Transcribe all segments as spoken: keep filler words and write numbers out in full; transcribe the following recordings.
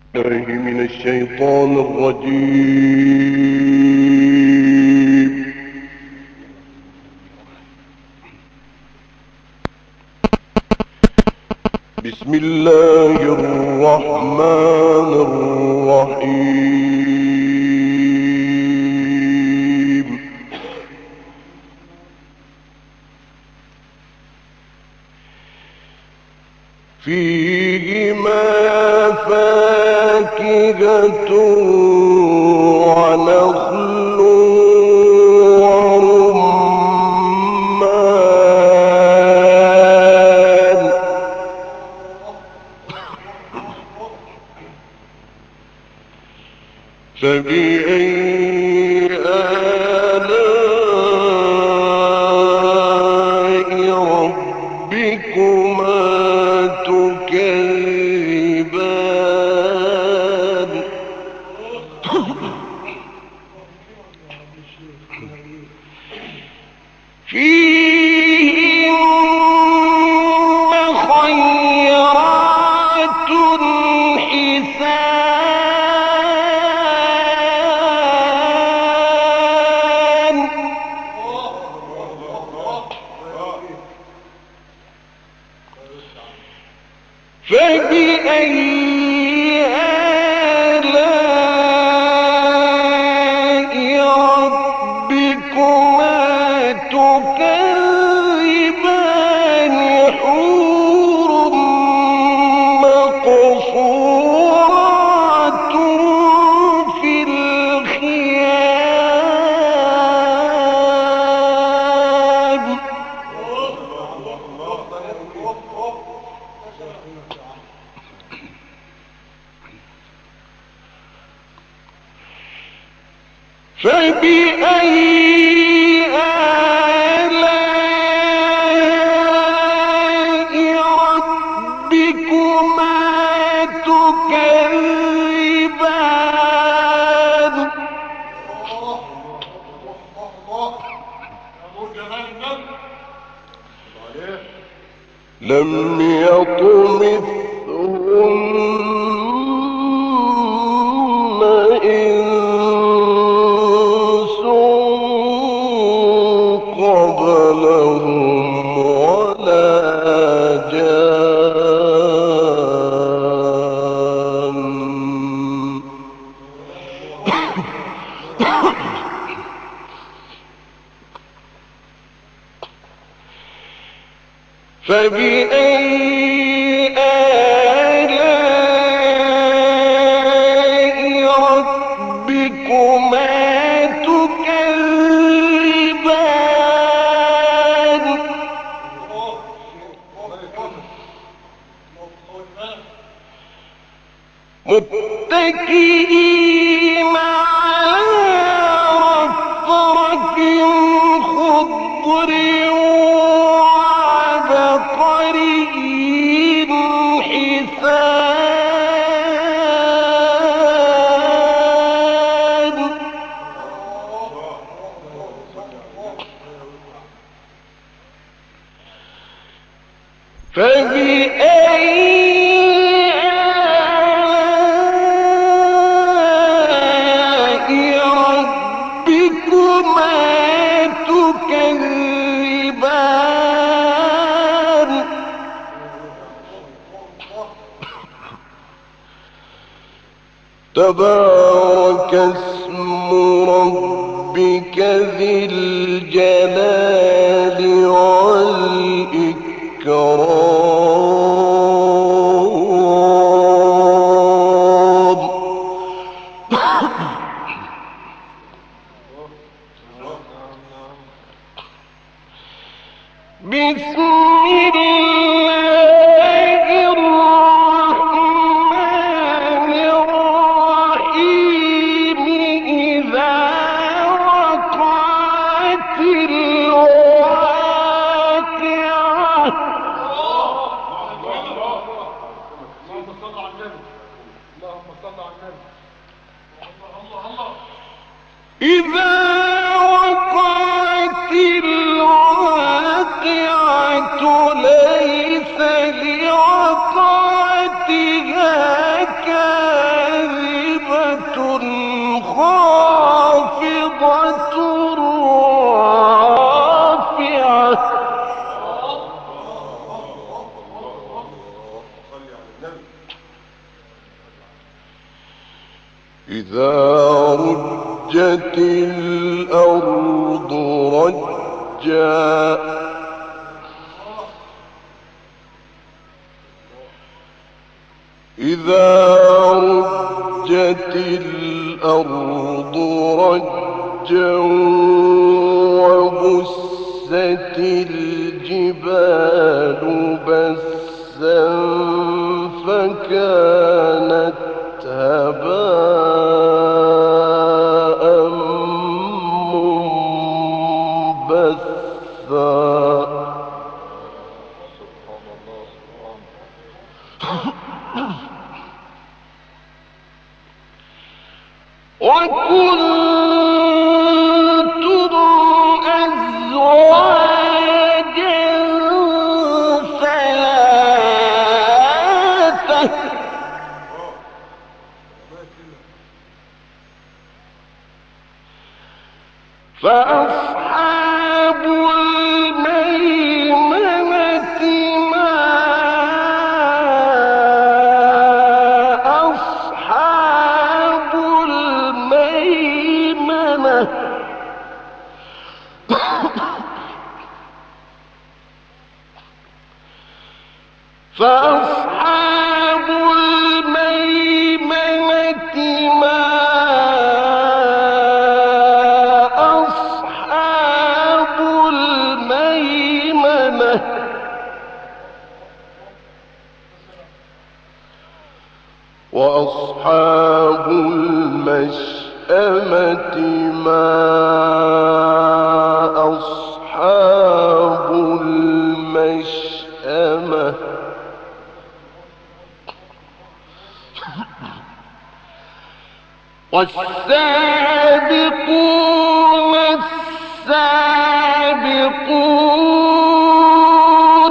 الله من الشيطان الرجيم. بسم الله الرحمن الرحيم. فيهما فاكهة ونخل ورمان فبأي آلاء ربكما تكذبان فيهن خيرات حسان فبأي آلاء ربكما تكذبان حور مقصورات في الخيام فبأي آلاء ربكما تكذبان لم يطمثهن إنس قبلهم ولا جان فبأي آلاء ربكما تكذبان متكئين على رفرف خضر وعبقري حسان فبأي آلاء ربكما تكذبان تبارك اسم ربك ذي الجلال والإكرام. بسم الله الرحمن الرحيم. إذا وقعت الواقعة إذا وقعت الواقعة ليس لوقعتها كاذبة إذا رجت الأرض رجا إذا رجت الأرض رجا وبست الجبال بسا فكانت هباء منبثا وكنتم أزواجا ثلاثة فأصحاب الميمنة ما أصحاب الميمنة فأصحاب الميمنة ما أصحاب الميمنة وأصحاب المشأمة ما أصحاب المشأمة والسابقون السابقون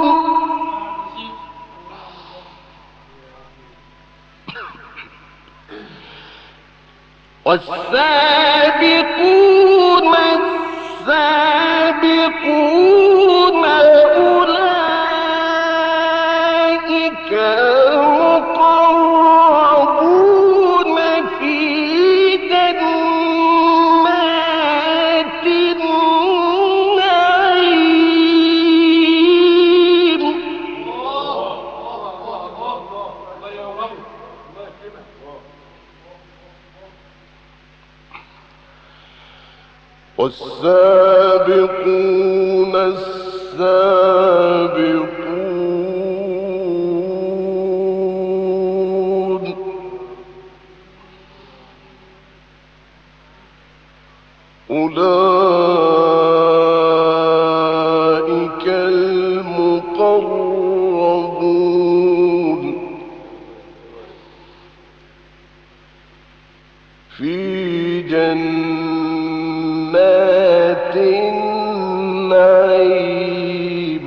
والسابقون السابقون أولئك المقربون في جنات النعيم والسابقون السابقون أولئك المقربون في جنات النعيم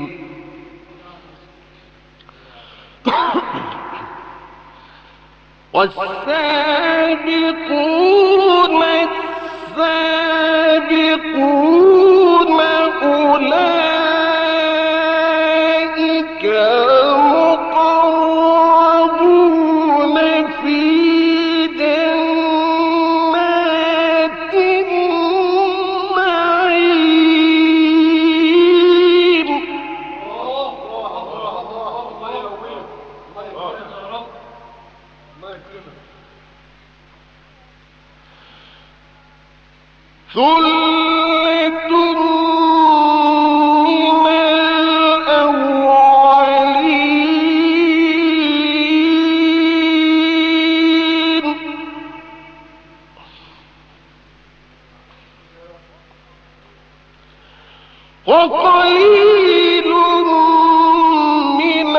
والسابقون السابقون أولئك المقربون في جنات النعيم ثلة من الأولين وقليل من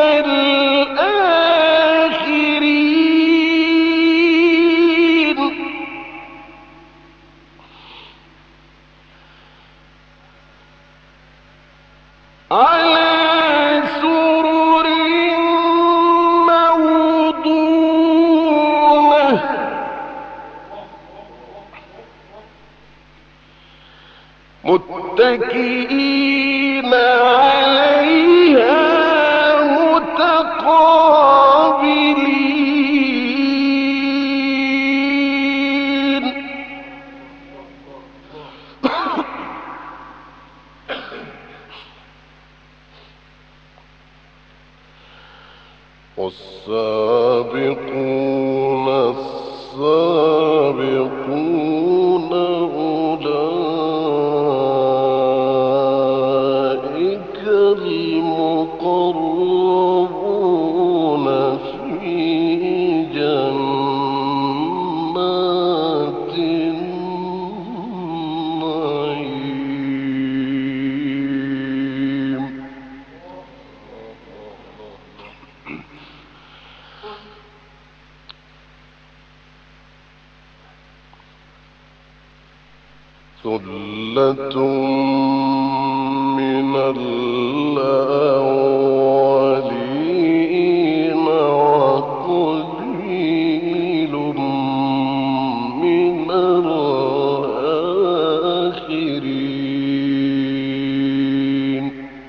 الآخرين على سرر موضونة متكئين عليها متقابلين السابقون السابقون أولئك المقربون في جنات النعيم. ثلة من الأولين وقليل من الآخرين.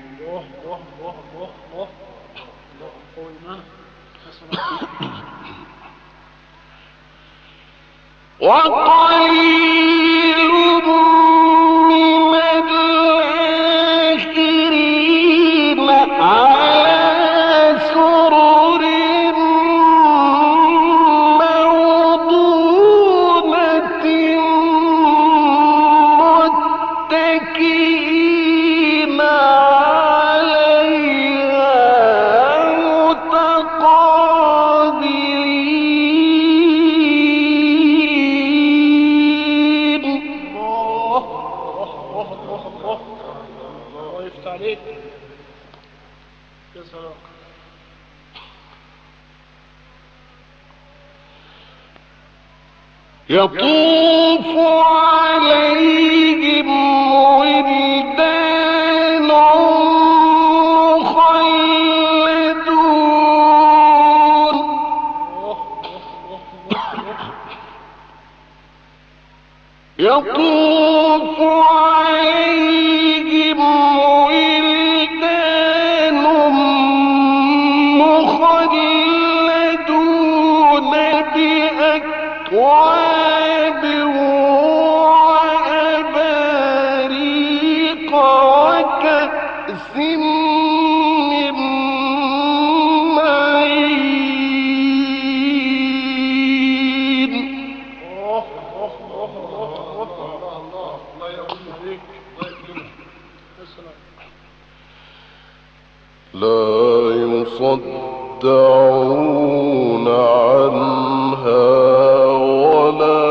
وقليل من الآخرين على سرر موضونة متكئين عليها متقابلين. الله يفتح عليك يا سلام. يطوف عليهم ولدان مخلدون. يطوف عليهم ولدان مخلدون بأكواب وأباريق وكأس من معين. لا يصدعون عنها ولا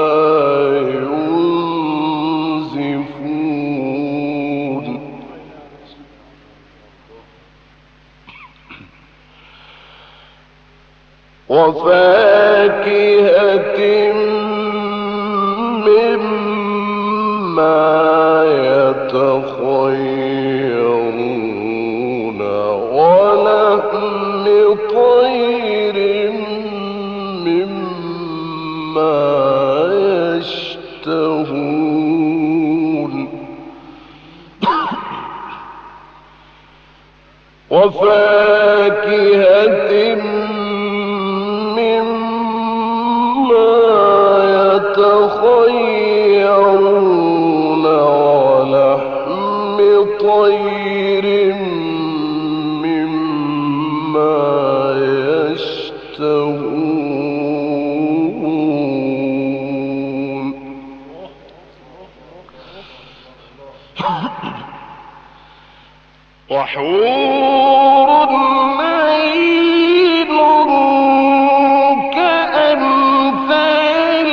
ينزفون. وفاكهة مما يتخيرون ولحم طير مما يشتهون. وفاكهة مما يتخيرون ولحم طير مما يشتهون. وحور عين كأمثال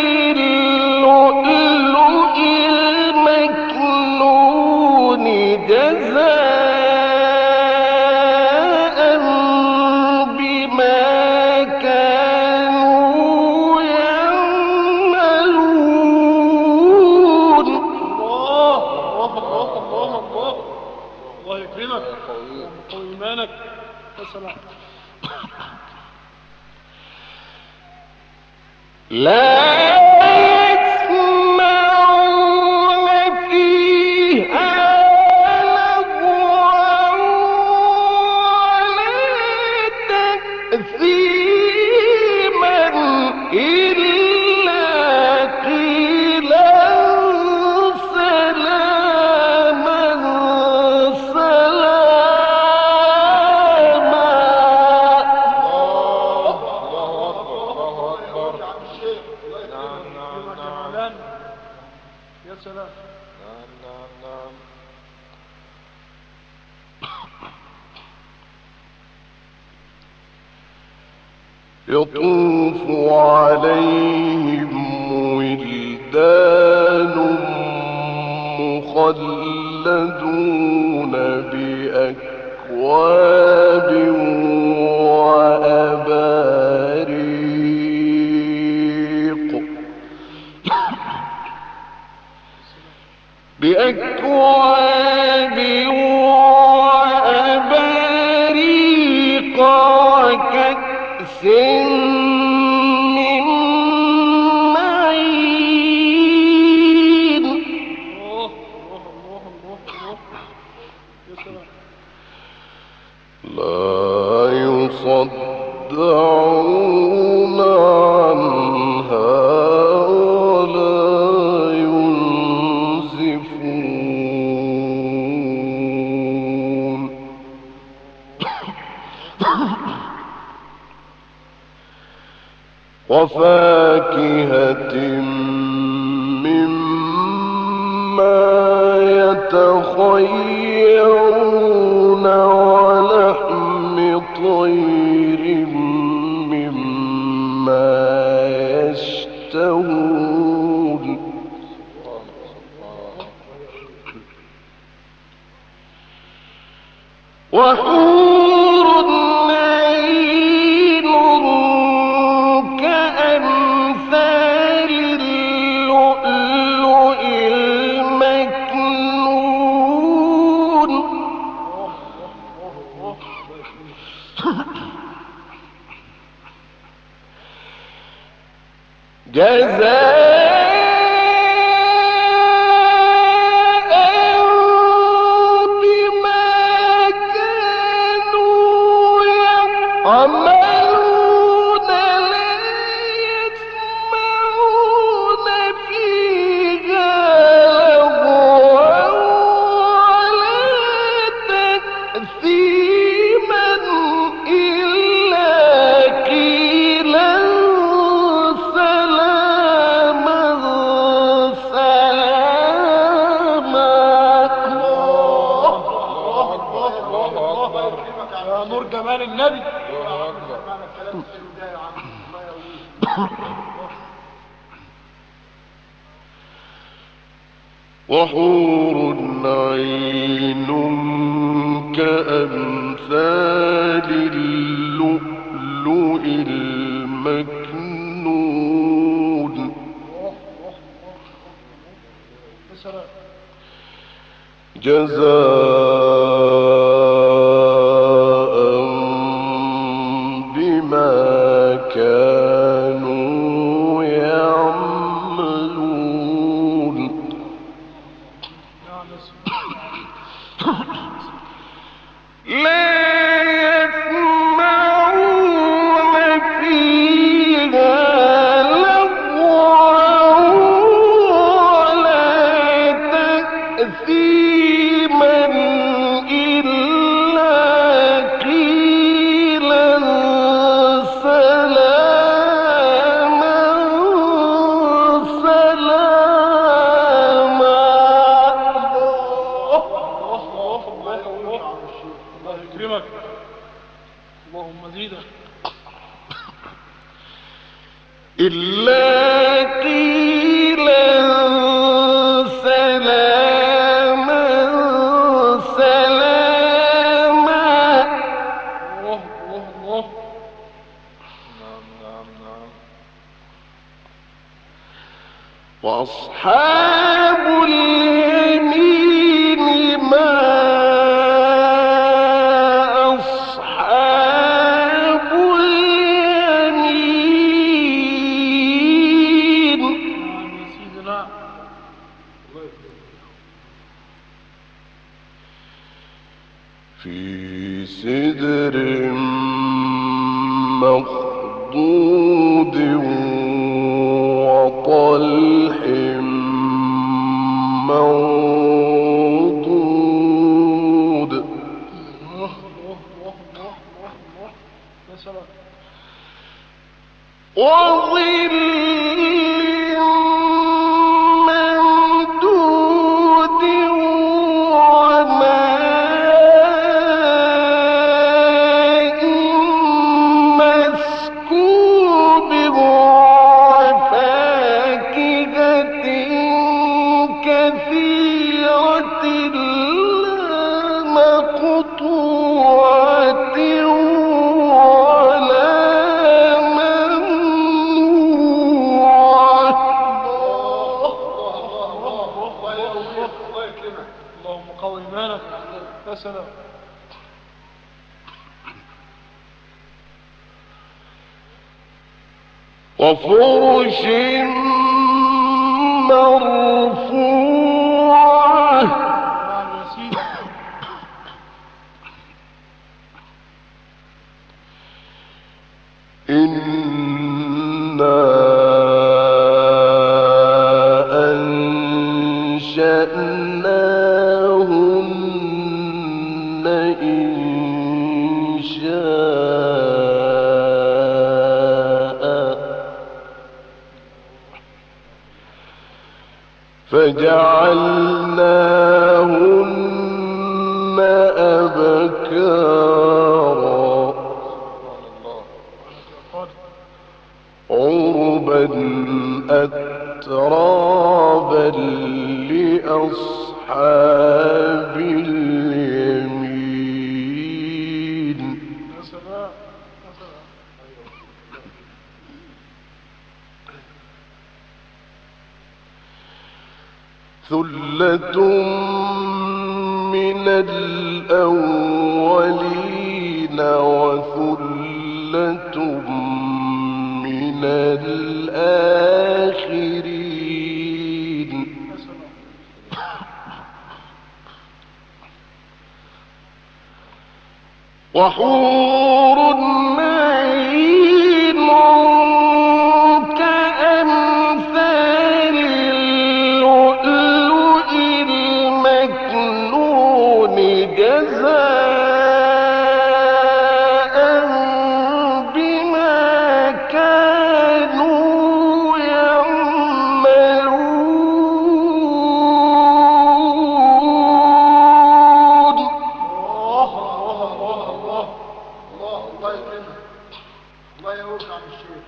اللؤلؤ المكنون جزاء بما كانوا يعملون. الله الله الله الله الله يكرمك وإيمانك يا سلام. لا يسمعون فيها لغوا ولا تأثيما إلا قيلا سلاما سلاما. الله سلام. نعم نعم نعم. يطوف عليهم ولدان مخلدون بأكواب وأباريق بأكواب وأباريق وكأس من معين الله الله الله الله يا سلام. لا يصدعون عنها ولا ينزفون وفاكهة مما يتخيرون ولحم طير مما يشتهون وحور عين كأمثال اللؤلؤ المكنون جزاء بما كانوا يعملون لا يسمعون فيها لغوا ولا تأثيما إلا قيلا سلاما سلاما. يا نور جمال النبي. وحور عين كأمثال اللؤلؤ المكنون يا سلام. جزاء بما كانوا يعملون. نعم يا سلام. لا يسمعون فيها لغوا ولا تأثيما إلا قيلا سلاما سلاما. الله يكرمك. اللهم زيدك. إلا قيلا سلاما سلاما. الله الله الله. نعم نعم نعم. وأصحاب اليمين ما أصحاب اليمين. نعم يا سيدنا. في سدر مخضود وطلح منضود الله الله الله الله الله. يا سلام. وظل ممدود سلام. وفرش مرفوعة. نعم يا سيدي. إنا أنشأناهن إنشاء فجعلناهن أبكارا عربا أترابا لأصحاب اليمين. يا سلام يا سلام. ثلة من الأولين وثلة من الآخرين. وحور عين كأمثال اللؤلؤ المكنون جزاء بما كانوا يعملون. الله الله الله الله الله يكرمك. الله يقولك عم الشيخ.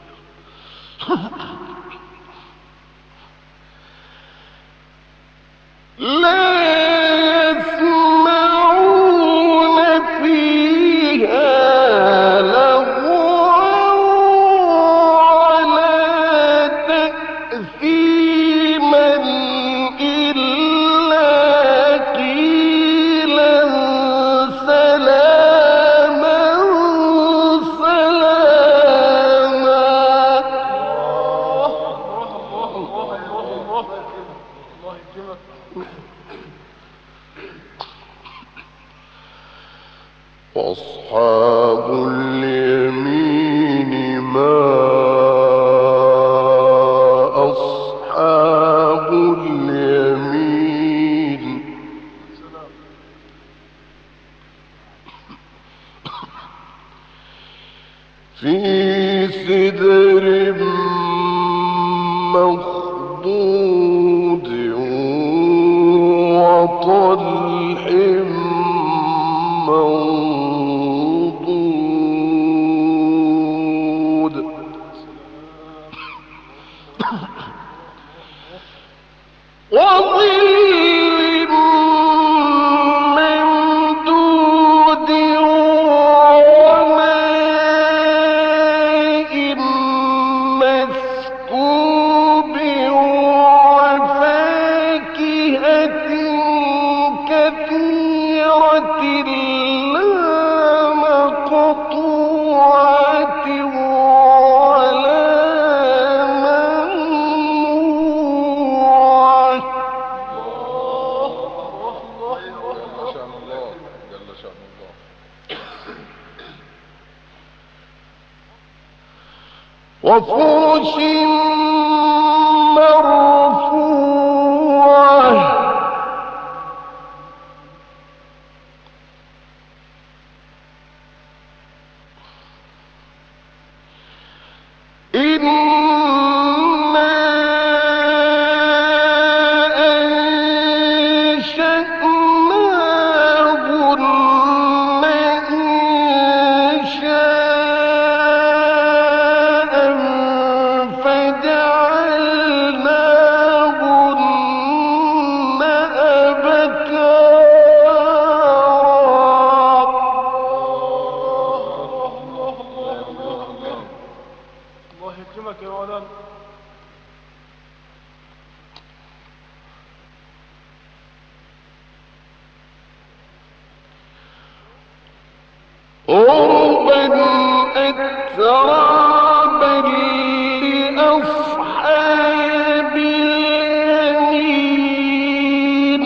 لا يسمعون فيها لغوا ولا تأثيما إلا قيلا سلاما سلاما. الله الله الله الله يكرمك. وأصحاب اليمين ما أصحاب اليمين. في سدر مخضود وطلح منضود وظل ممدود وماء مسكوب وفاكهة كثيرة لا مقطوعة ولا ممنوعة. جل شأن الله جل شأن الله. وفرش مرفوعة إنا أنشأناهن إنشاء فجعلناهن أبكارا. الله يكرمك يا مولانا. شرابا لأصحاب اليمين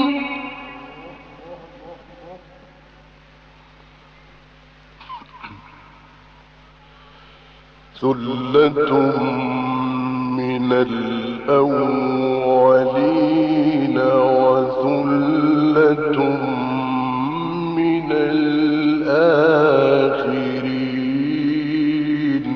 ثلة من الأولين وثلة من الآخرين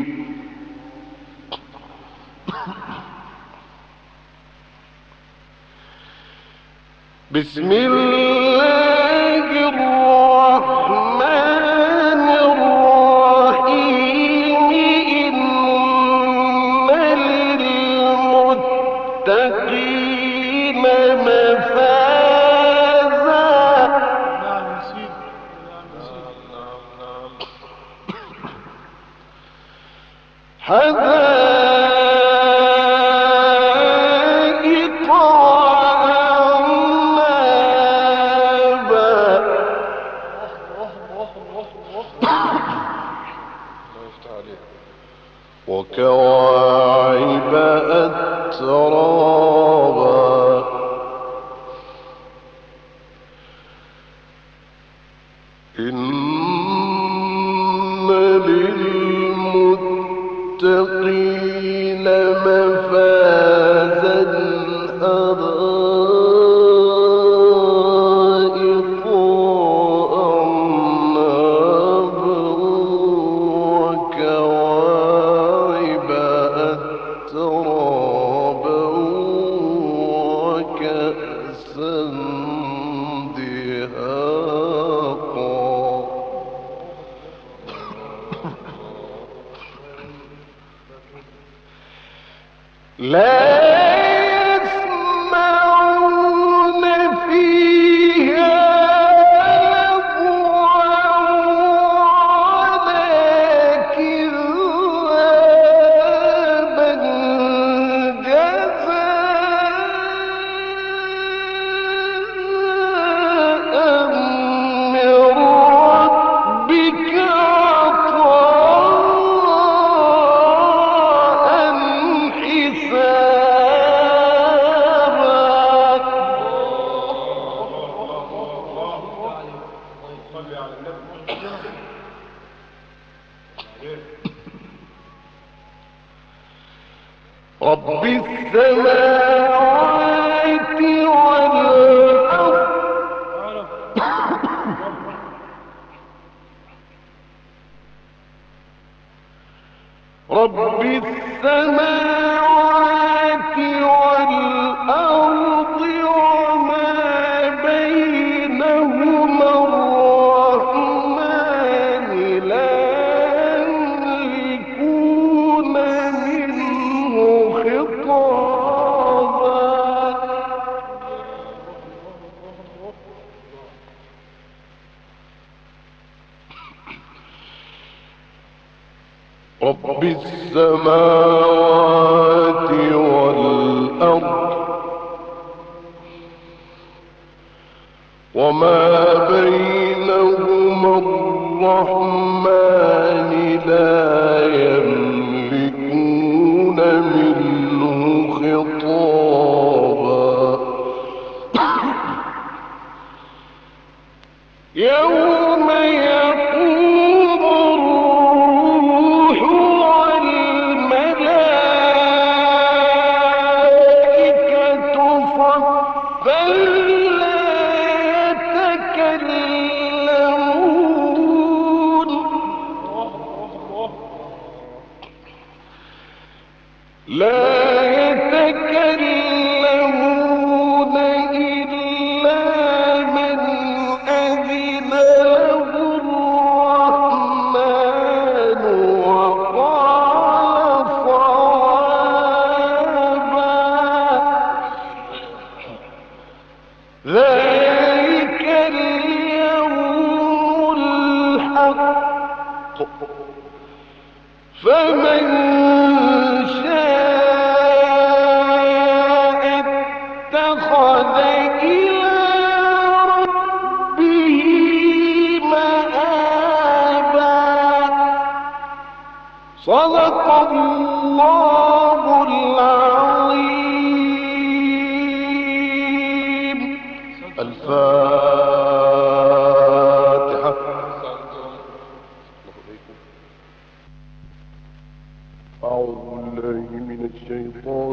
بسم الله الرحمن الرحيم إن للمتقين مفازا نعم يا سيدي نعم يا سيدي حدائق وأعنابا الله يفتح عليك. وكواعب أترابا إن للمتقين مفازا حدائق وأعنابا وكواعب أترابا وكأسا دهاقا لا يسمعون فيها لغوا ولا كذابا جزاء من ربك عطاء صلي على النبي. رب السماوات والأرض رب السماوات والأرض وما بينهما الرحمن لا يملكون منه خطابا رب السماوات والأرض وما بينهما الرحمن لا يملكون منه خطابا يوم يقوم الروح والملائكة صفا لا يتكلمون لا يتكلمون إلا من أذن له الرحمن وقال صوابا ذلك اليوم الحق فمن شاء من الشيطان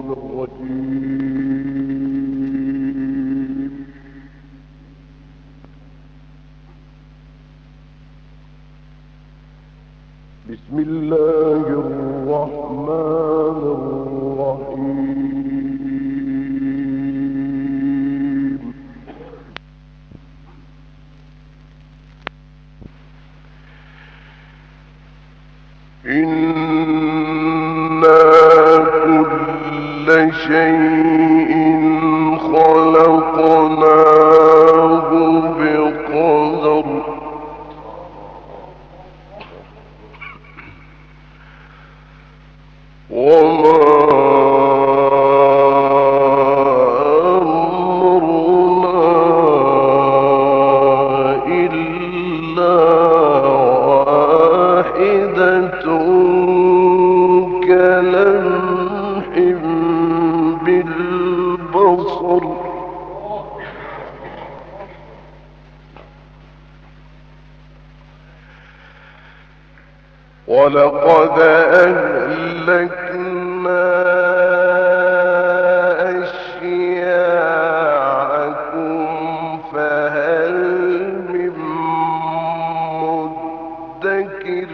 الرجيم. بسم الله الرحمن الرحيم. إنا كل شيء خلقناه بقدر. وما أمرنا إلا واحدة كلمح بالبصر. ولقد أهلكنا أشياعكم فهل من مدكر.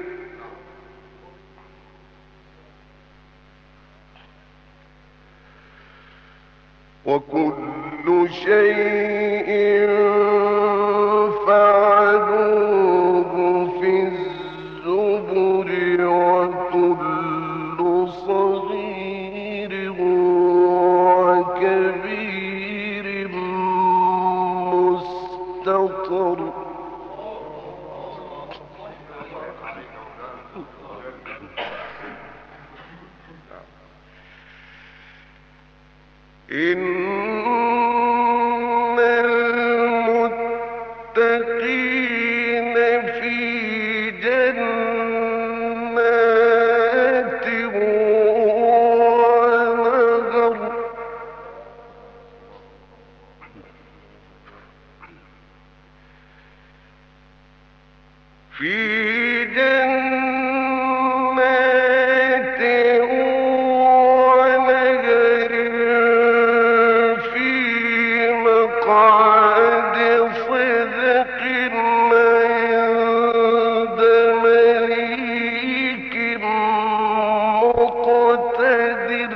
وكل شيء فعلوه في الزبر وكل صغير وكبير مستطر. إن المتقين في جنات ونهر. في جنات ونهر في مقعد صدق عند مليك مقتدر.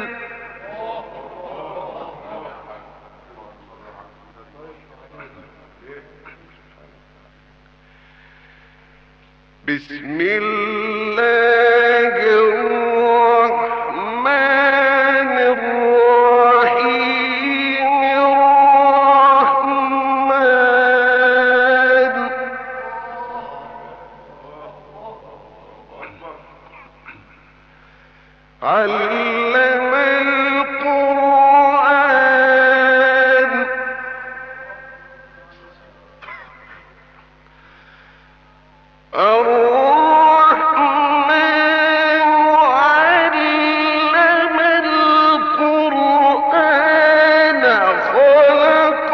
بسم الله الرحمن الرحيم. الرحمن علم القرآن. الرحمن علم القرآن خلق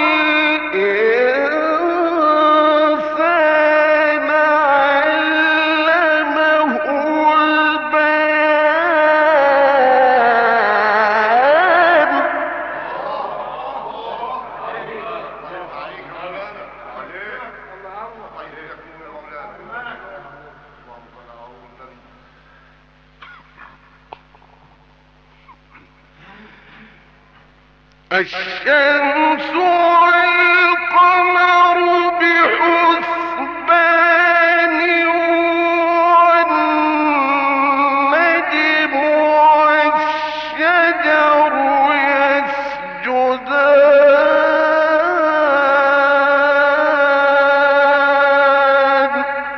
الإنسان علمه البيان. الشمس والقمر بحسبان والنجم والشجر يسجدان.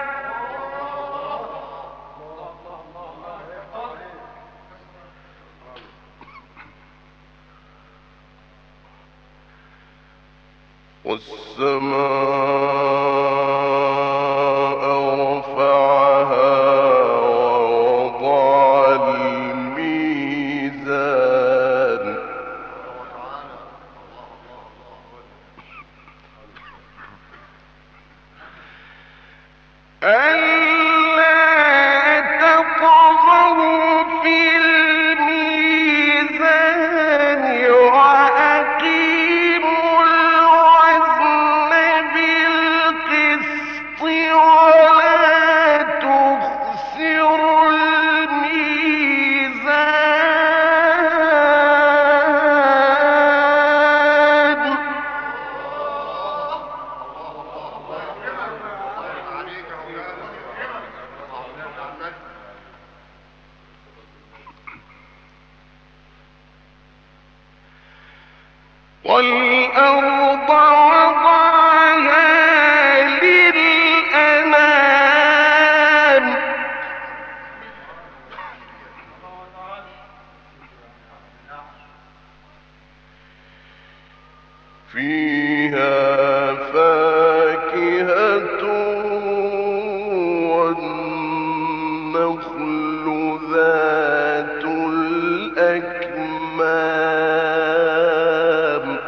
والسماء رفعها ووضع الميزان. ألا تطغوا في الميزان والأرض وضعها للأنام فيها فاكهة والنخل ذات الأكمام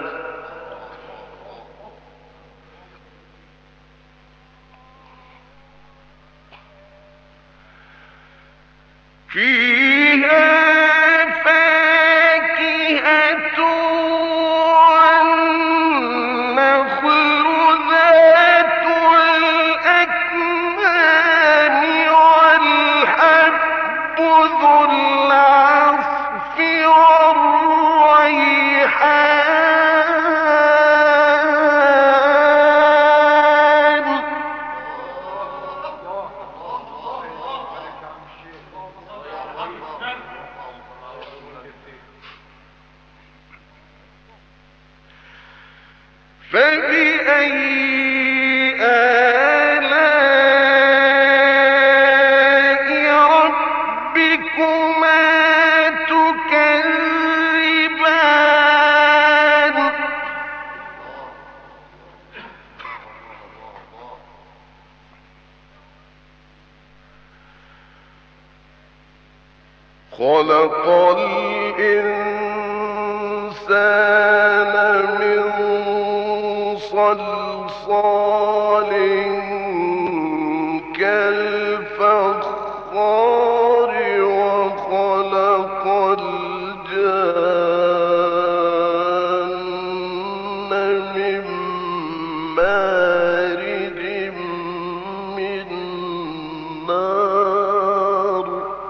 فيها فاكهة والنخل ذات الأكمام والحب ذو العصف والريحان فبأي آلاء ربكما تكذبان خلق الإنسان من صلصال كالفخار وخلق الجان من مارج من نار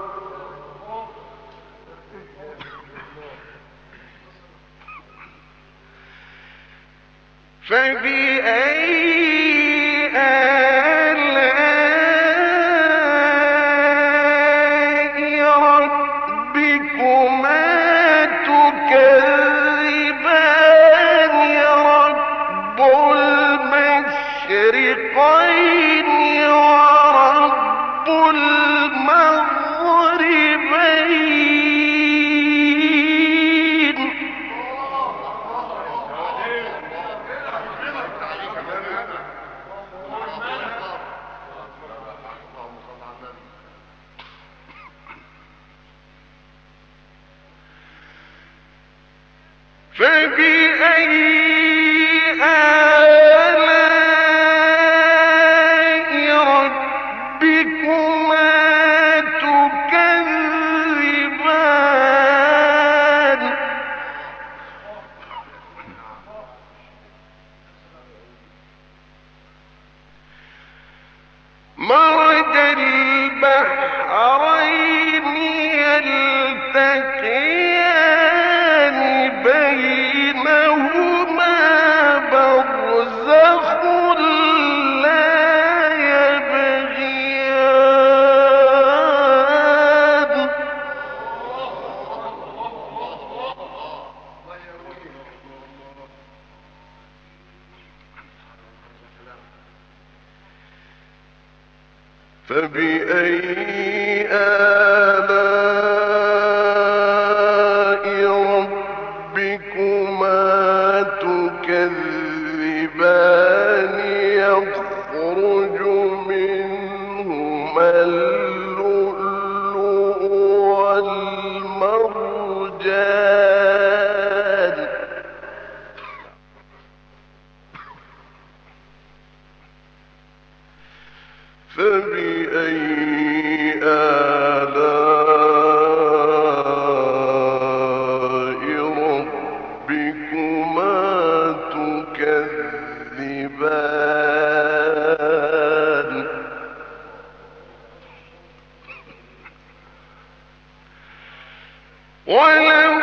فبأي آلاء ربكما تكذبان رب المشرقين ورب المغربين فبأي آلاء ربكما تكذبان مرج البحرين يلتقيان بينهما برزخ لا يبغيان فبأي آلاء ربكما تكذبان يخرج منهما اللؤلؤ والمرجان فبأي آلاء ربكما تكذبان وله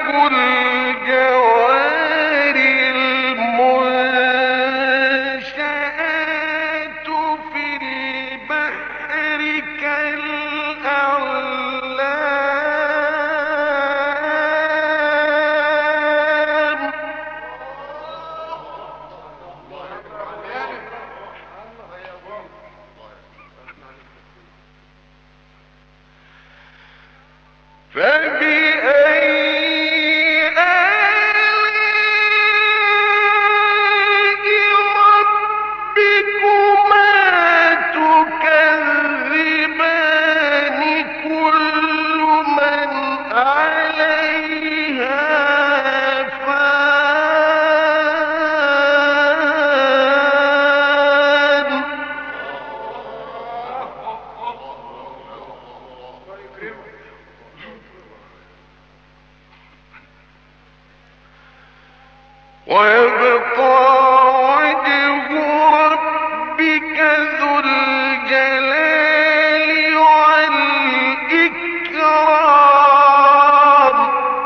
الجوار المنشآت في البحر كالأعلام ويبقى وجه ربك ذو الجلال والإكرام.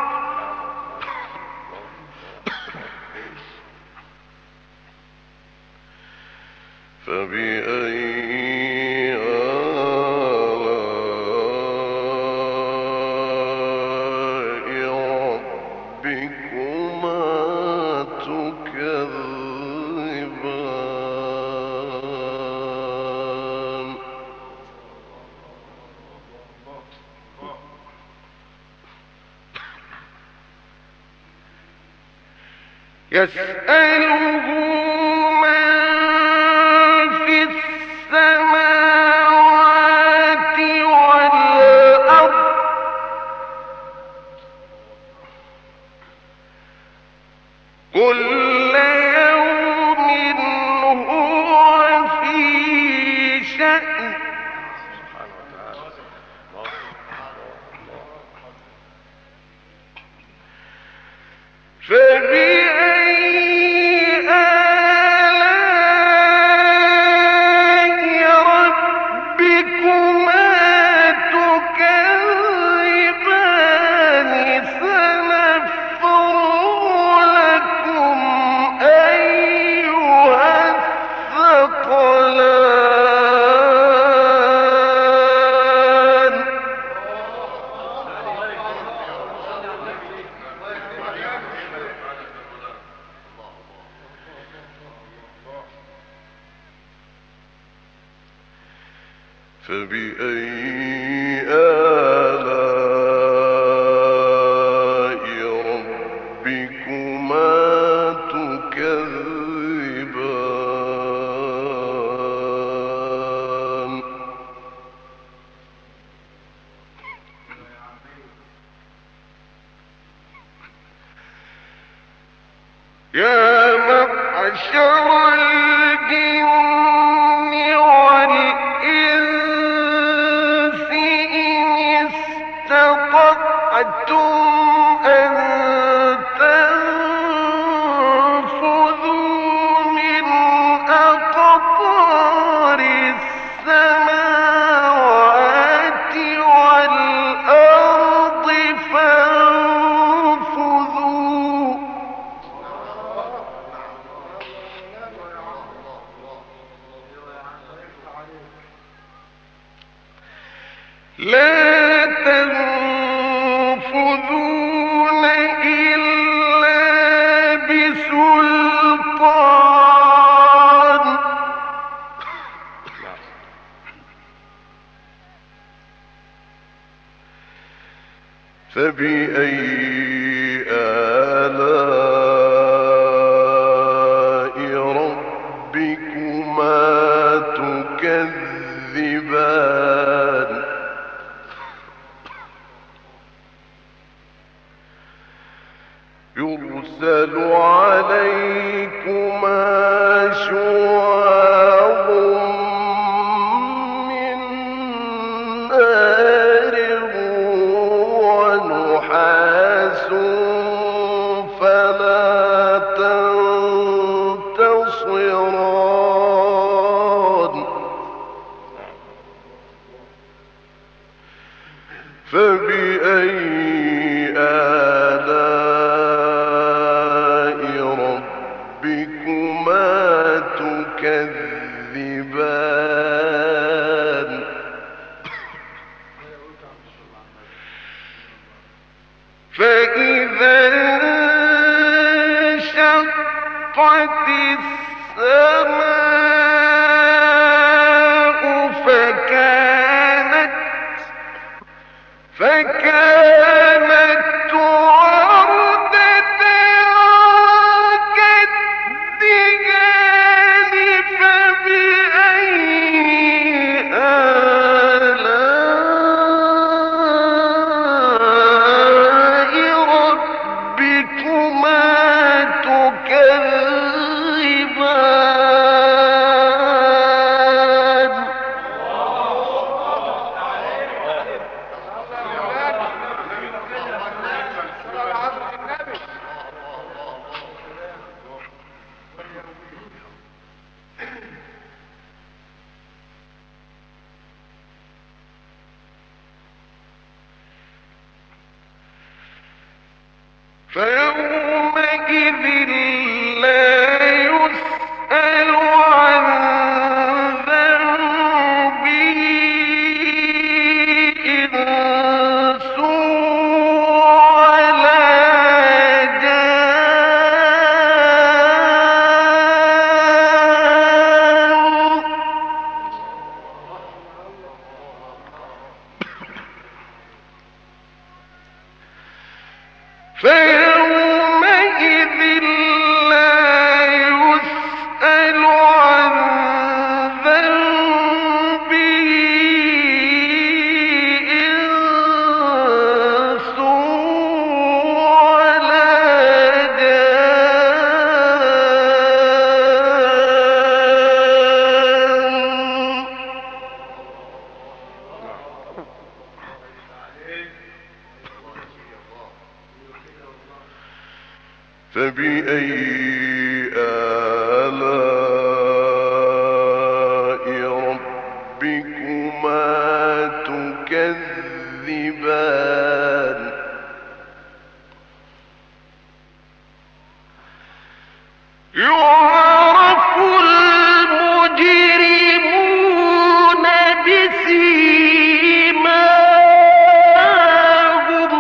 فبأي آلاء ربكما تكذبان. يسأله من في السماوات والأرض كل يوم هو في شأن. فبأي آلاء ربكما تكذبان. سنفرغ لكم أيها الثقلان. فبأي آلاء ربكما تكذبان. يا معشر الجن والإنس إن استطعتم أن تنفذوا من أقطار السماوات والأرض فانفذوا. لا تنفذون إلا بسلطان. فبأي آلاء ربكما تكذبان. يرسل عليكما شواظ من نار ونحاس فلا تنتصران. فبأي آلاء ربكما تكذبان. فإذا انشقت السماء فكانت فكانت وردة كالدهان. فبأي آلاء ربكما تكذبان. فيومئذ لا يسأل عن ذنبه إنس ولا جان. فيومئذ لا يسأل عن ذنبه إنس ولا جان. فبأي آلاء ربكما تكذبان. يعرف المجرمون بسيماهم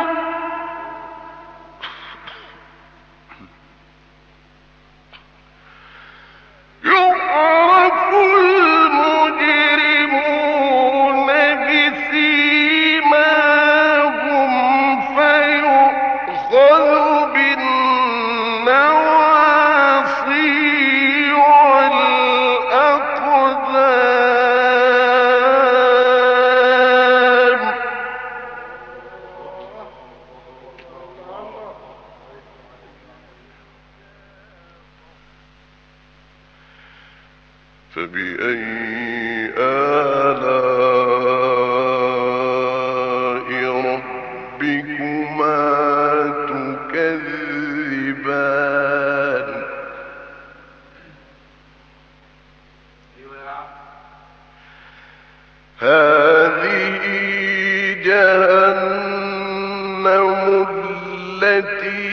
يعرف المجرمون بسيماهم فيؤخذ بالنواصي والأقدام. فبأي آلاء ربكما تكذبان. هذه جهنم التي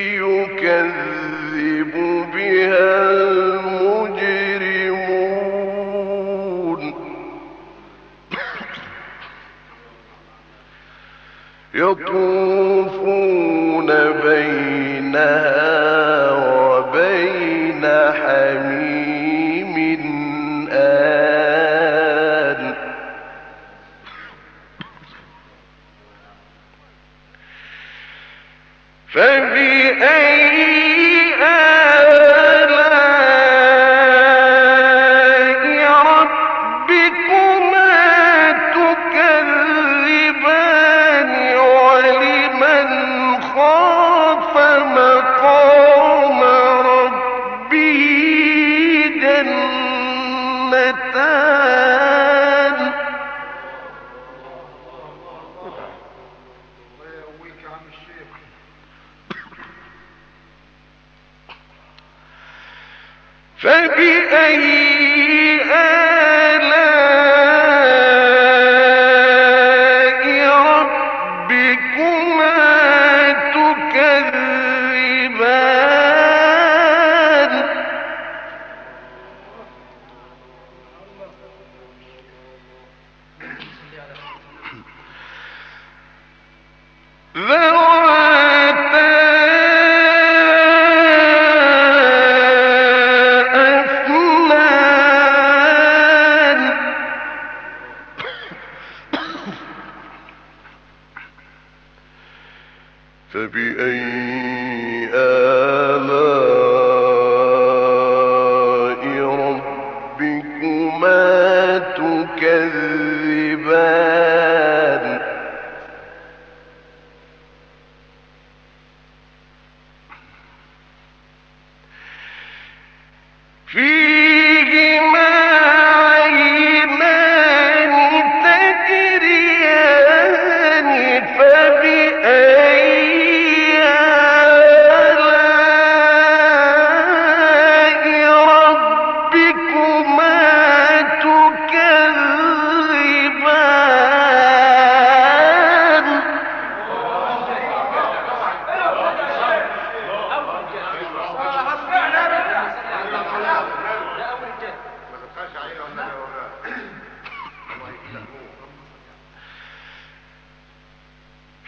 يكذب بها المجرمون. يطوفون بينها وبين حميم آن. فبأي آلاء ربكما تكذبان. ولمن خاف مقام ربه جنتان. الله يقويك يا عم الشيخ. فبأي آلاء ربكما تكذبان. ذواتا أفنان. فبأي آلاء ربكما تكذبان. فيهما عينان تجريان. فبأي آلاء ربكما تكذبان.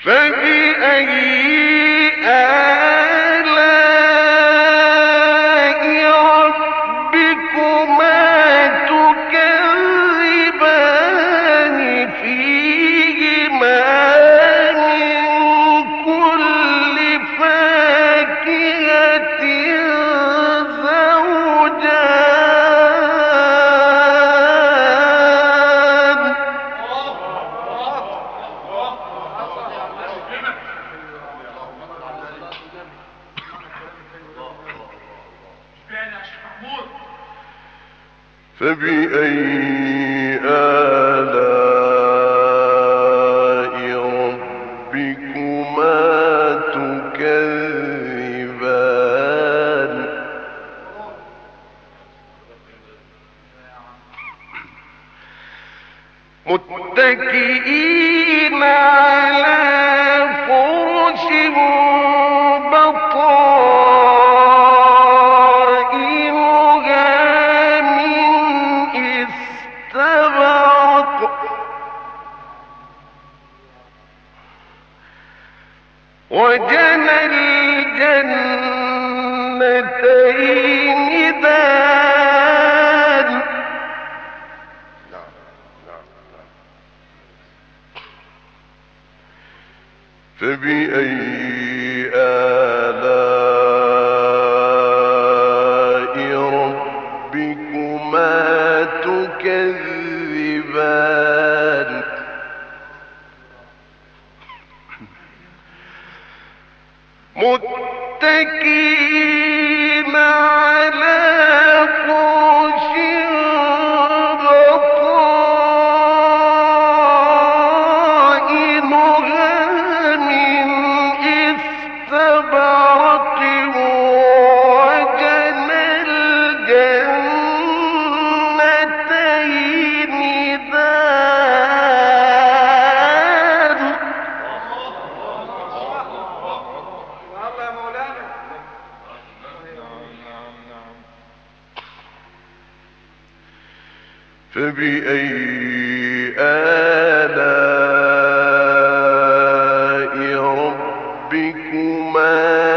فبأي آلاء ربكما تكذبان فيهما من كل فاكهة زوجان. فبأي آلاء ربكما تكذبان. متكئين على فرش بطائنها من استبرق وجنى الجنتين دان. فبأي آلاء ربكما تكذبان. متكئين على فرش بطائنها من استبرق وجنى الجنتين دان. فبأي آلاء ربكما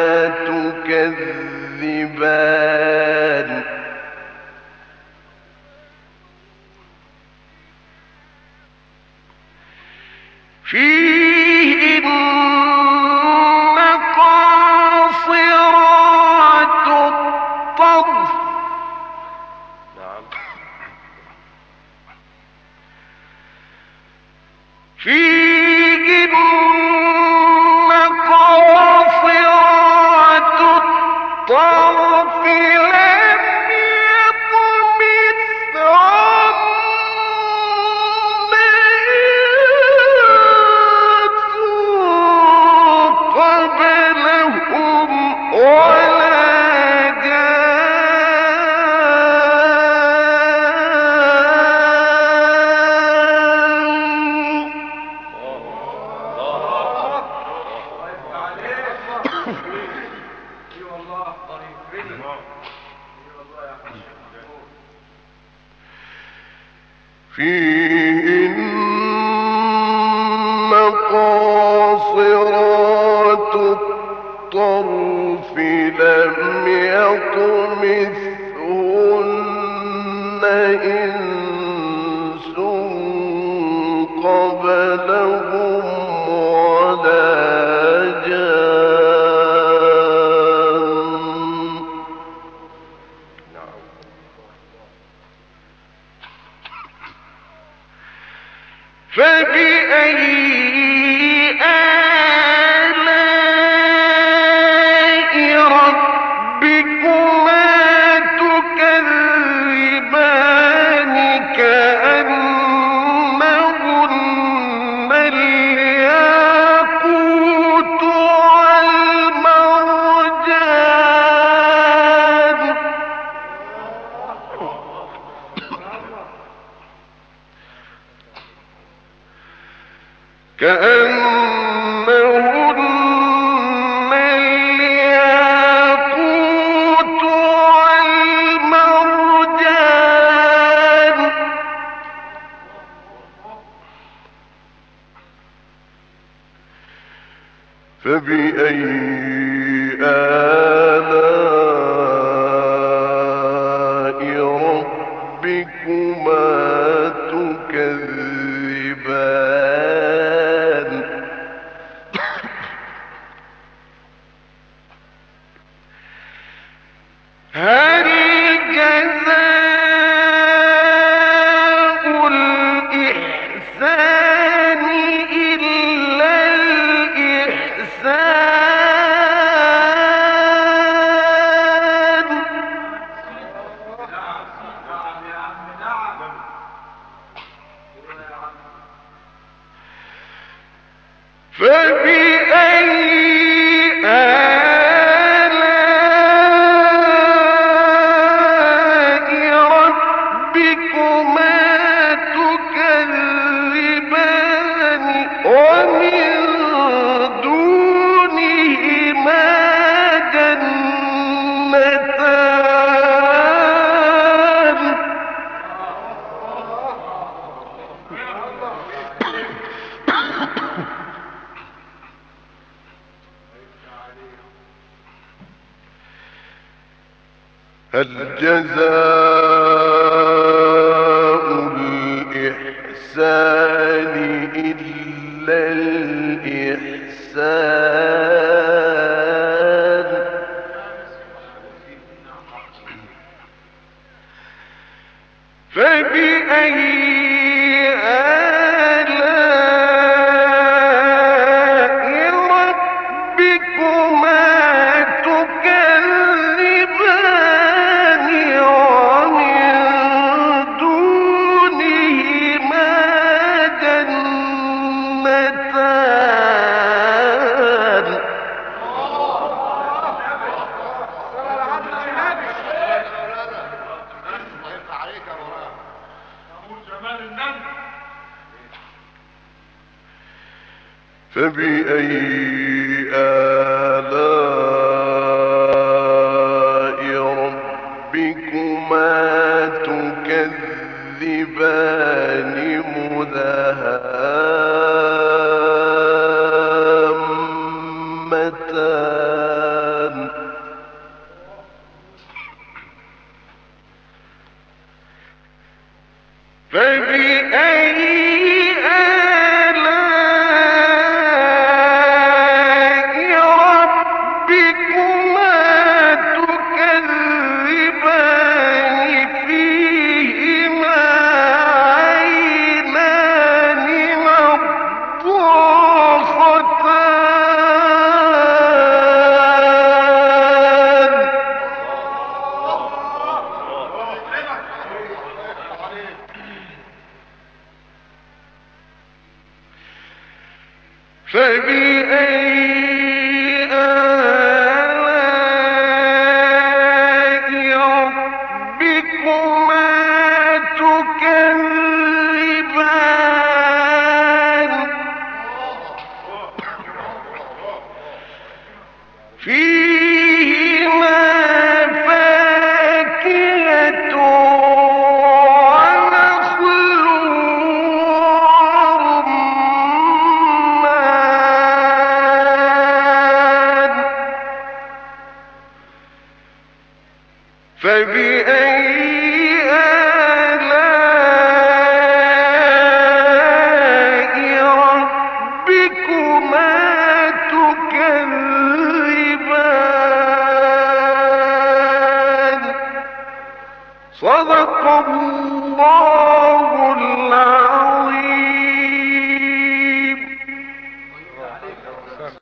تكذبان. فيهن قاصرات الطرف فيهن قاصرات الطرف لم يطمثهن إنس قبلهم ولا فيهن قاصرات الطرف لم يطمثهن إنس قبلهم ولا جان. فبأي آلاء ربكما تكذبان كأنهن آلاء ربكما تكذبان هل جزاء الإحسان إلا الإحسان فبأي آلاء ربكما تكذبان ومن دونهما جنتان هل جزاء الإحسان إلا الإحسان فبأي آلاء ربكما تكذبان ومن دونهما جنتان فبأي آلاء ربكما تكذبان مدهامتان فبأي آلاء ربكما تكذبان فيهما عينان نضاختان فبأي آلاء ربكما تكذبان فيهما فاكهة ونخل ورمان فبأي آلاء ربكما تكذبان صدق الله